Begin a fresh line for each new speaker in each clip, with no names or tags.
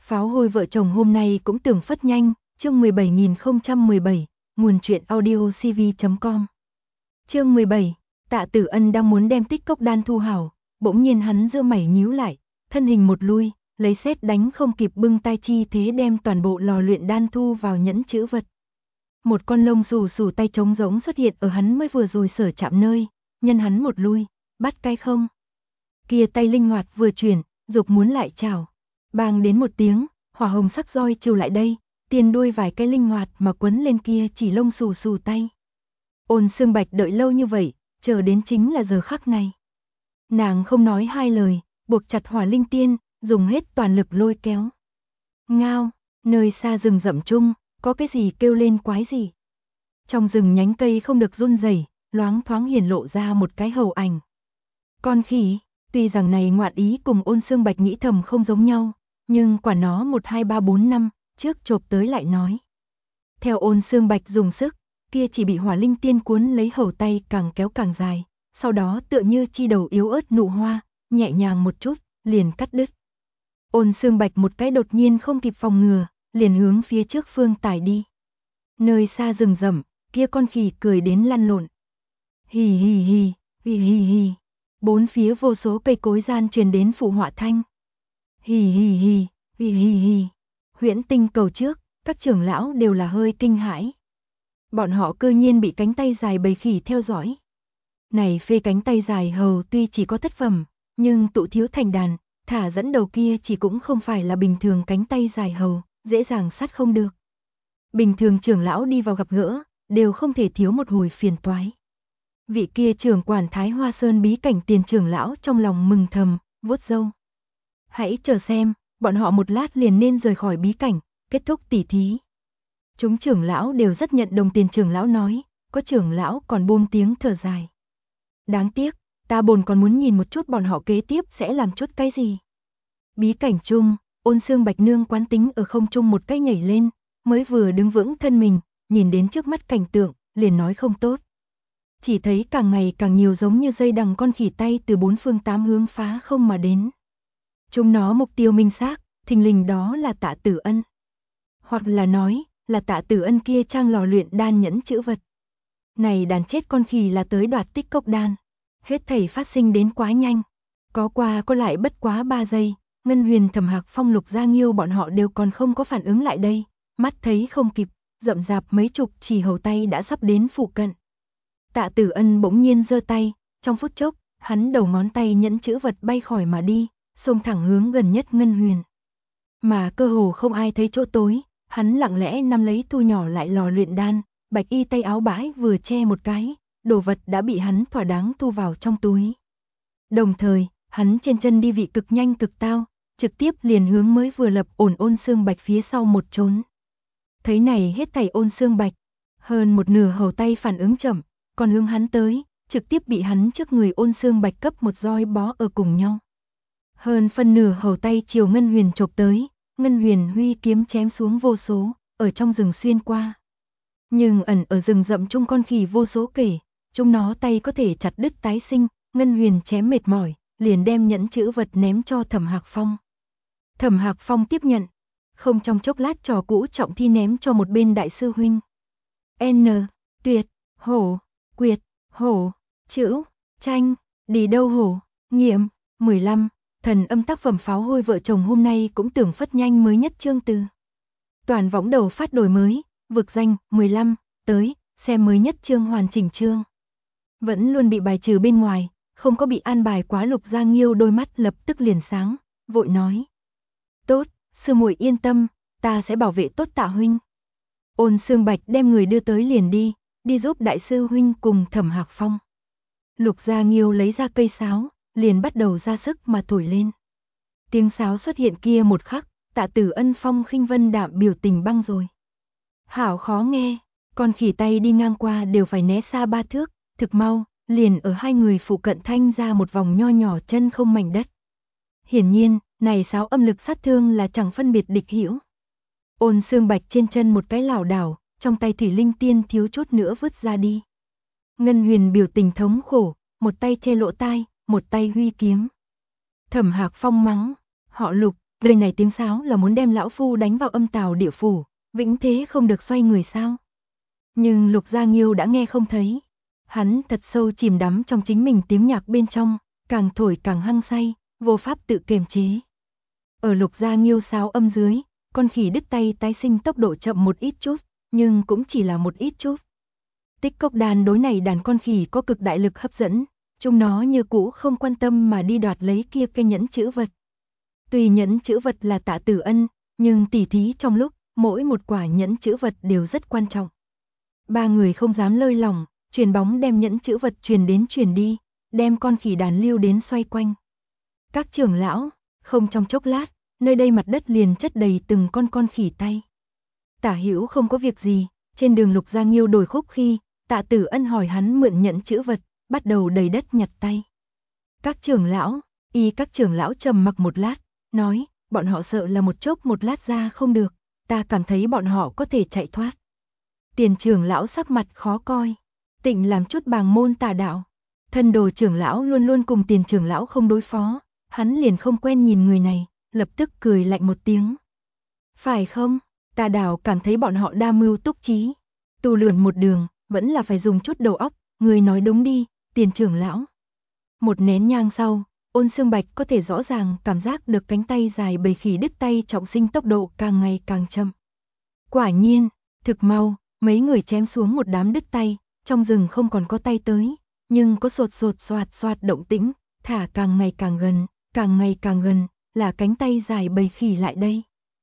Pháo hôi vợ chồng hôm nay cũng tưởng phất nhanh, chương 17017, nguồn truyện audio cv.com. Chương 17, Tạ Tử Ân đang muốn đem tích cốc đan thu hảo, bỗng nhiên hắn giơ mày nhíu lại, thân hình một lui, lấy sét đánh không kịp bưng tay chi thế đem toàn bộ lò luyện đan thu vào nhẫn chữ vật. Một con lông xù xù tay trống rỗng xuất hiện ở hắn mới vừa rồi sở chạm nơi, nhân hắn một lui, bắt cái không. Kia tay linh hoạt vừa chuyển, dục muốn lại chảo. Bang đến một tiếng, hỏa hồng sắc roi chiều lại đây, tiền đuôi vài cái linh hoạt mà quấn lên kia chỉ lông xù xù tay. Ôn Xương Bạch đợi lâu như vậy, chờ đến chính là giờ khắc này. Nàng không nói hai lời, buộc chặt hỏa linh tiên, dùng hết toàn lực lôi kéo. Ngao, nơi xa rừng rậm chung, có cái gì kêu lên quái gì. Trong rừng nhánh cây không được run rẩy, loáng thoáng hiển lộ ra một cái hầu ảnh. Con khỉ, tuy rằng này ngoạn ý cùng Ôn Xương Bạch nghĩ thầm không giống nhau, nhưng quả nó 1 2 3 4 năm trước chộp tới lại nói. Theo Ôn Xương Bạch dùng sức, kia chỉ bị hỏa linh tiên cuốn lấy hầu tay càng kéo càng dài, sau đó tựa như chi đầu yếu ớt nụ hoa, nhẹ nhàng một chút, liền cắt đứt. Ôn Xương Bạch một cái đột nhiên không kịp phòng ngừa, liền hướng phía trước phương tải đi. Nơi xa rừng rậm, kia con khỉ cười đến lăn lộn. Hì hì hì, hì hì hì. Bốn phía vô số cây cối gian truyền đến phụ họa thanh. Hì hì hì, hì hì hì. Huyễn Tinh cầu trước, các trưởng lão đều là hơi kinh hãi. Bọn họ cư nhiên bị cánh tay dài bầy khỉ theo dõi. Này phê cánh tay dài hầu tuy chỉ có thất phẩm, nhưng tụ thiếu thành đàn, thả dẫn đầu kia chỉ cũng không phải là bình thường cánh tay dài hầu, dễ dàng sát không được. Bình thường trưởng lão đi vào gặp gỡ, đều không thể thiếu một hồi phiền toái. Vị kia trưởng quản Thái Hoa Sơn bí cảnh tiền trưởng lão trong lòng mừng thầm, vuốt râu. Hãy chờ xem, bọn họ một lát liền nên rời khỏi bí cảnh, kết thúc tỉ thí. Chúng trưởng lão đều rất nhận đồng tiền trưởng lão nói, có trưởng lão còn buông tiếng thở dài. Đáng tiếc, ta bồn còn muốn nhìn một chút bọn họ kế tiếp sẽ làm chút cái gì. Bí cảnh chung, Ôn Xương Bạch nương quán tính ở không trung một cái nhảy lên, mới vừa đứng vững thân mình, nhìn đến trước mắt cảnh tượng, liền nói không tốt. Chỉ thấy càng ngày càng nhiều giống như dây đằng con khỉ tay từ bốn phương tám hướng phá không mà đến. Chúng nó mục tiêu minh xác, thình lình đó là Tạ Tử Ân. Hoặc là nói, là Tạ Tử Ân kia trang lò luyện đan nhẫn chữ vật. Này đàn chết con khỉ là tới đoạt tích cốc đan. Hết thảy phát sinh đến quá nhanh. Có qua có lại bất quá 3 giây, Ngân Huyền Thẩm Hạc Phong Lục Gia Nghiêu bọn họ đều còn không có phản ứng lại đây. Mắt thấy không kịp, rậm rạp mấy chục chỉ hầu tay đã sắp đến phụ cận. Tạ Tử Ân bỗng nhiên giơ tay, trong phút chốc, hắn đầu ngón tay nhẫn chữ vật bay khỏi mà đi, xông thẳng hướng gần nhất Ngân Huyền. Mà cơ hồ không ai thấy chỗ tối, hắn lặng lẽ nắm lấy thu nhỏ lại lò luyện đan, bạch y tay áo bãi vừa che một cái, đồ vật đã bị hắn thỏa đáng thu vào trong túi. Đồng thời, hắn trên chân đi vị cực nhanh cực tao, trực tiếp liền hướng mới vừa lập ổn Ôn Xương Bạch phía sau một trốn. Thấy này hết thảy Ôn Xương Bạch, hơn một nửa hầu tay phản ứng chậm, còn hướng hắn tới, trực tiếp bị hắn trước người Ôn Xương Bạch cấp một roi bó ở cùng nhau. Hơn phân nửa hầu tay chiều Ngân Huyền chộp tới, Ngân Huyền huy kiếm chém xuống vô số, ở trong rừng xuyên qua. Nhưng ẩn ở rừng rậm chung con khỉ vô số kể, chúng nó tay có thể chặt đứt tái sinh, Ngân Huyền chém mệt mỏi, liền đem nhẫn chữ vật ném cho Thẩm Hạc Phong. Thẩm Hạc Phong tiếp nhận, không trong chốc lát trò cũ trọng thi ném cho một bên đại sư huynh. Tuyệt, hổ, quyệt, hổ, chữ, tranh, đi đâu hổ, nghiệm, 15, thần âm tác phẩm pháo hôi vợ chồng hôm nay cũng tưởng phất nhanh mới nhất chương từ. Toàn võng đầu phát đổi mới, vực danh, 15, tới, xem mới nhất chương hoàn chỉnh chương. Vẫn luôn bị bài trừ bên ngoài, không có bị an bài quá Lục Gia Nghiêu đôi mắt lập tức liền sáng, vội nói. Tốt, sư muội yên tâm, ta sẽ bảo vệ tốt Tạ huynh. Ôn Xương Bạch đem người đưa tới liền đi giúp đại sư huynh cùng Thẩm Hạc Phong. Lục Gia Nghiêu lấy ra cây sáo, liền bắt đầu ra sức mà thổi lên. Tiếng sáo xuất hiện kia một khắc, Tạ Tử Ân phong khinh vân đạm biểu tình băng rồi. Hảo khó nghe, con khỉ tay đi ngang qua đều phải né xa 3 thước, thực mau, liền ở hai người phụ cận thanh ra một vòng nho nhỏ chân không mảnh đất. Hiển nhiên, này sáo âm lực sát thương là chẳng phân biệt địch hữu. Ôn Xương Bạch trên chân một cái lảo đảo, trong tay thủy linh tiên thiếu chút nữa vứt ra đi. Ngân Huyền biểu tình thống khổ, một tay che lỗ tai, một tay huy kiếm. Thẩm Hạc Phong mắng, họ Lục, Lời này tiếng sáo là muốn đem lão phu đánh vào âm tào địa phủ, vĩnh thế không được xoay người sao? Nhưng Lục Gia Nghiêu đã nghe không thấy. Hắn thật sâu chìm đắm trong chính mình tiếng nhạc bên trong, càng thổi càng hăng say, vô pháp tự kiềm chế. Ở Lục Gia Nghiêu sáo âm dưới, con khỉ đứt tay tái sinh tốc độ chậm một ít chút, nhưng cũng chỉ là một ít chút. Tích Cốc Đan đối này đàn con khỉ có cực đại lực hấp dẫn, chúng nó như cũ không quan tâm mà đi đoạt lấy kia cây nhẫn chữ vật. Tuy nhẫn chữ vật là Tạ Tử Ân, nhưng tỉ thí trong lúc, mỗi một quả nhẫn chữ vật đều rất quan trọng. Ba người không dám lơi lỏng, truyền bóng đem nhẫn chữ vật truyền đến truyền đi, đem con khỉ đàn lưu đến xoay quanh. Các trưởng lão, không trong chốc lát, nơi đây mặt đất liền chất đầy từng con khỉ tay. Tả Hữu không có việc gì, trên đường Lục Gia Nghiêu đổi khúc khi, Tạ Tử Ân hỏi hắn mượn nhẫn chữ vật, bắt đầu đầy đất nhặt tay. Các trưởng lão trầm mặc một lát, nói, bọn họ sợ là một chốc một lát ra không được, ta cảm thấy bọn họ có thể chạy thoát. Tiền trưởng lão sắc mặt khó coi, Tịnh làm chút bàng môn tà đạo. Thân Đồ trưởng lão luôn luôn cùng Tiền trưởng lão không đối phó, hắn liền không quen nhìn người này, lập tức cười lạnh một tiếng. Phải không? Tà đạo cảm thấy bọn họ đa mưu túc trí, tu luyện một đường, vẫn là phải dùng chút đầu óc, người nói đúng đi, Tiền trưởng lão. Một nén nhang sau, Ôn Xương Bạch có thể rõ ràng cảm giác được cánh tay dài bầy khỉ đứt tay trọng sinh tốc độ càng ngày càng chậm. Quả nhiên, thực mau, mấy người chém xuống một đám đứt tay, trong rừng không còn có tay tới, nhưng có sột sột soạt soạt động tĩnh, thả càng ngày càng gần, là cánh tay dài bầy khỉ lại đây.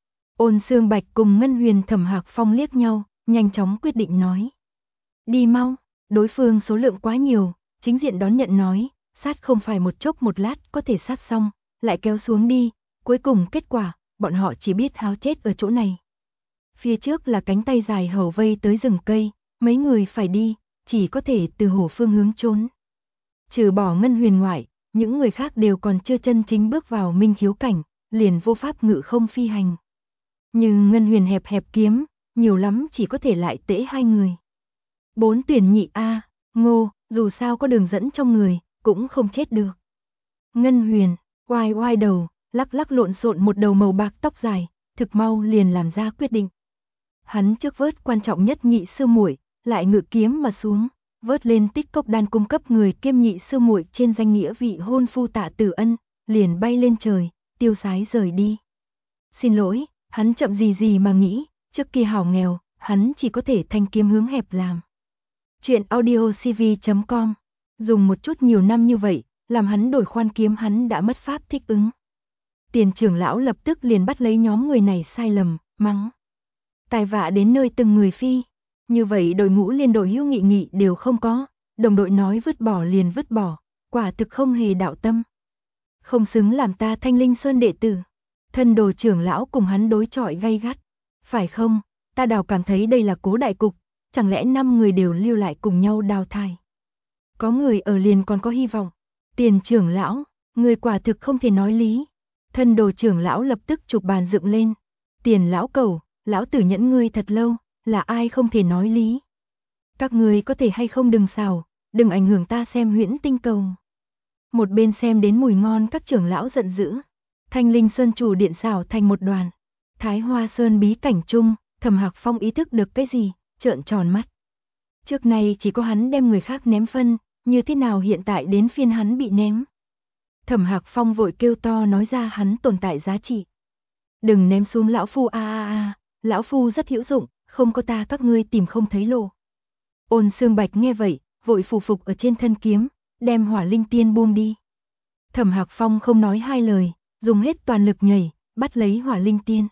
Ôn Xương Bạch cùng Ngân Huyền Thẩm Hạc Phong liếc nhau, nhanh chóng quyết định nói. Đi mau, đối phương số lượng quá nhiều, chính diện đón nhận nói, sát không phải một chốc một lát có thể sát xong, lại kéo xuống đi, cuối cùng kết quả, bọn họ chỉ biết háo chết ở chỗ này. Phía trước là cánh tay dài hầu vây tới rừng cây, mấy người phải đi, chỉ có thể từ hổ phương hướng trốn. Trừ bỏ Ngân Huyền ngoại, những người khác đều còn chưa chân chính bước vào minh khiếu cảnh, liền vô pháp ngự không phi hành. Nhưng Ngân Huyền hẹp hẹp kiếm, nhiều lắm chỉ có thể lại tễ hai người. 4 tuyển nhị A, Ngô, dù sao có đường dẫn trong người, cũng không chết được. Ngân Huyền, oai oai đầu, lắc lắc lộn xộn một đầu màu bạc tóc dài, thực mau liền làm ra quyết định. Hắn trước vớt quan trọng nhất nhị sư muội, lại ngự kiếm mà xuống, vớt lên Tích Cốc Đan cung cấp người kiêm nhị sư muội trên danh nghĩa vị hôn phu Tạ Tử Ân, liền bay lên trời, tiêu sái rời đi. Xin lỗi, hắn chậm gì mà nghĩ, trước kia hảo nghèo, hắn chỉ có thể thanh kiếm hướng hẹp làm. Chuyện audiocv.com, dùng một chút nhiều năm như vậy, làm hắn đổi khoan kiếm hắn đã mất pháp thích ứng. Tiền trưởng lão lập tức liền bắt lấy nhóm người này sai lầm, mắng. Tai vạ đến nơi từng người phi, như vậy đội ngũ liên đội hữu nghị đều không có, đồng đội nói vứt bỏ liền vứt bỏ, quả thực không hề đạo tâm. Không xứng làm ta Thanh Linh Sơn đệ tử. Thân Đồ trưởng lão cùng hắn đối chọi gay gắt. Phải không, ta đào cảm thấy đây là cố đại cục, chẳng lẽ 5 người đều lưu lại cùng nhau đào thải. Có người ở liền còn có hy vọng. Tiền trưởng lão, người quả thực không thể nói lý. Thân Đồ trưởng lão lập tức chụp bàn dựng lên. Tiền lão cầu, lão tử nhẫn ngươi thật lâu, là ai không thể nói lý. Các người có thể hay không đừng xào, đừng ảnh hưởng ta xem Huyễn Tinh Cầu. Một bên xem đến mùi ngon các trưởng lão giận dữ. Thanh Linh Sơn chủ điện xảo thành một đoàn. Thái Hoa Sơn bí cảnh chung, Thẩm Hạc Phong ý thức được cái gì, trợn tròn mắt. Trước này chỉ có hắn đem người khác ném phân, như thế nào hiện tại đến phiên hắn bị ném. Thẩm Hạc Phong vội kêu to nói ra hắn tồn tại giá trị. Đừng ném xuống lão phu lão phu rất hữu dụng, không có ta các ngươi tìm không thấy lộ. Ôn Xương Bạch nghe vậy, vội phù phục ở trên thân kiếm, đem Hỏa Linh Tiên buông đi. Thẩm Hạc Phong không nói hai lời, dùng hết toàn lực nhảy, bắt lấy Hỏa Linh Tiên.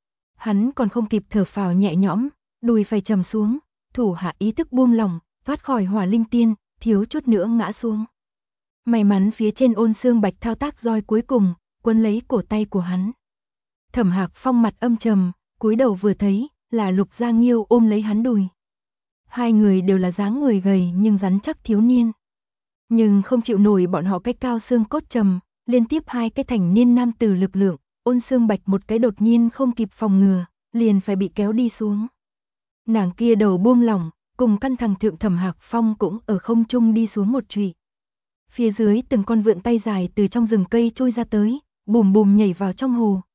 Hắn còn không kịp thở phào nhẹ nhõm, đùi phải trầm xuống, thủ hạ ý thức buông lỏng, thoát khỏi Hỏa Linh Tiên, thiếu chút nữa ngã xuống. May mắn phía trên Ôn Xương Bạch thao tác roi cuối cùng, quấn lấy cổ tay của hắn. Thẩm Hạc Phong mặt âm trầm, cúi đầu vừa thấy, là Lục Gia Nghiêu ôm lấy hắn đùi. Hai người đều là dáng người gầy nhưng rắn chắc thiếu niên. Nhưng không chịu nổi bọn họ cái cao xương cốt trầm, liên tiếp hai cái thành niên nam tử lực lượng, Ôn Xương Bạch một cái đột nhiên không kịp phòng ngừa, liền phải bị kéo đi xuống. Nàng kia đầu buông lỏng, cùng căn thằng thượng Thẩm Hạc Phong cũng ở không trung đi xuống một chụy. Phía dưới từng con vượn tay dài từ trong rừng cây trôi ra tới, bùm bùm nhảy vào trong hồ,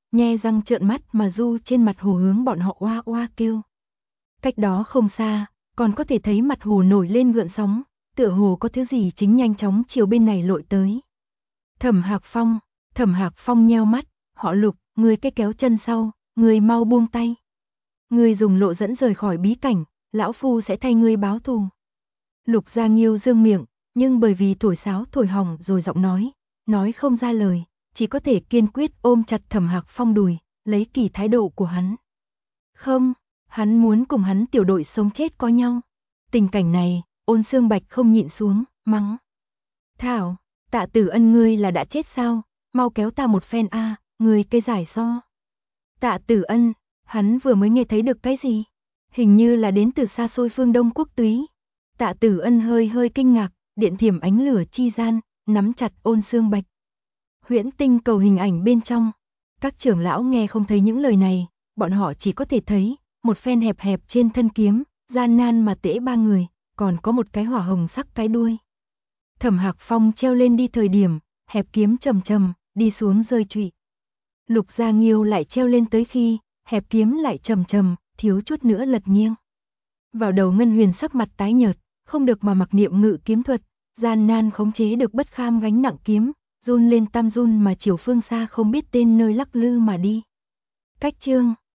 nhe răng trợn mắt mà du trên mặt hồ hướng bọn họ oa oa kêu. Cách đó không xa, còn có thể thấy mặt hồ nổi lên gợn sóng, tựa hồ có thứ gì chính nhanh chóng chiều bên này lội tới. Thẩm Hạc Phong nheo mắt, họ Lục, người cái kéo chân sau, người mau buông tay. Người dùng lộ dẫn rời khỏi bí cảnh, lão phu sẽ thay ngươi báo thù. Lục Gia Nghiêu dương miệng, nhưng bởi vì thổi sáo thổi hỏng rồi giọng nói không ra lời, chỉ có thể kiên quyết ôm chặt Thẩm Hạc Phong đùi, lấy kỳ thái độ của hắn. Không, hắn muốn cùng hắn tiểu đội sống chết có nhau. Tình cảnh này, Ôn Xương Bạch không nhịn xuống, mắng. Thảo, Tạ Tử Ân ngươi là đã chết sao, mau kéo ta một phen a, ngươi cây giải do. Tạ Tử Ân, hắn vừa mới nghe thấy được cái gì? Hình như là đến từ xa xôi phương Đông quốc túy. Tạ Tử Ân hơi kinh ngạc, điện thiểm ánh lửa chi gian, nắm chặt Ôn Xương Bạch. Huyễn tinh cầu hình ảnh bên trong, các trưởng lão nghe không thấy những lời này, bọn họ chỉ có thể thấy một phen hẹp hẹp trên thân kiếm, gian nan mà tễ ba người, còn có một cái hỏa hồng sắc cái đuôi. Thẩm Hạc Phong treo lên đi thời điểm, hẹp kiếm trầm trầm, đi xuống rơi trụy. Lục Gia Nghiêu lại treo lên tới khi, hẹp kiếm lại trầm trầm, thiếu chút nữa lật nghiêng. Vào đầu Ngân Huyền sắc mặt tái nhợt, không được mà mặc niệm ngự kiếm thuật, gian nan khống chế được bất kham gánh nặng kiếm, run lên tam run mà chiều phương xa không biết tên nơi lắc lư mà đi. Cách chương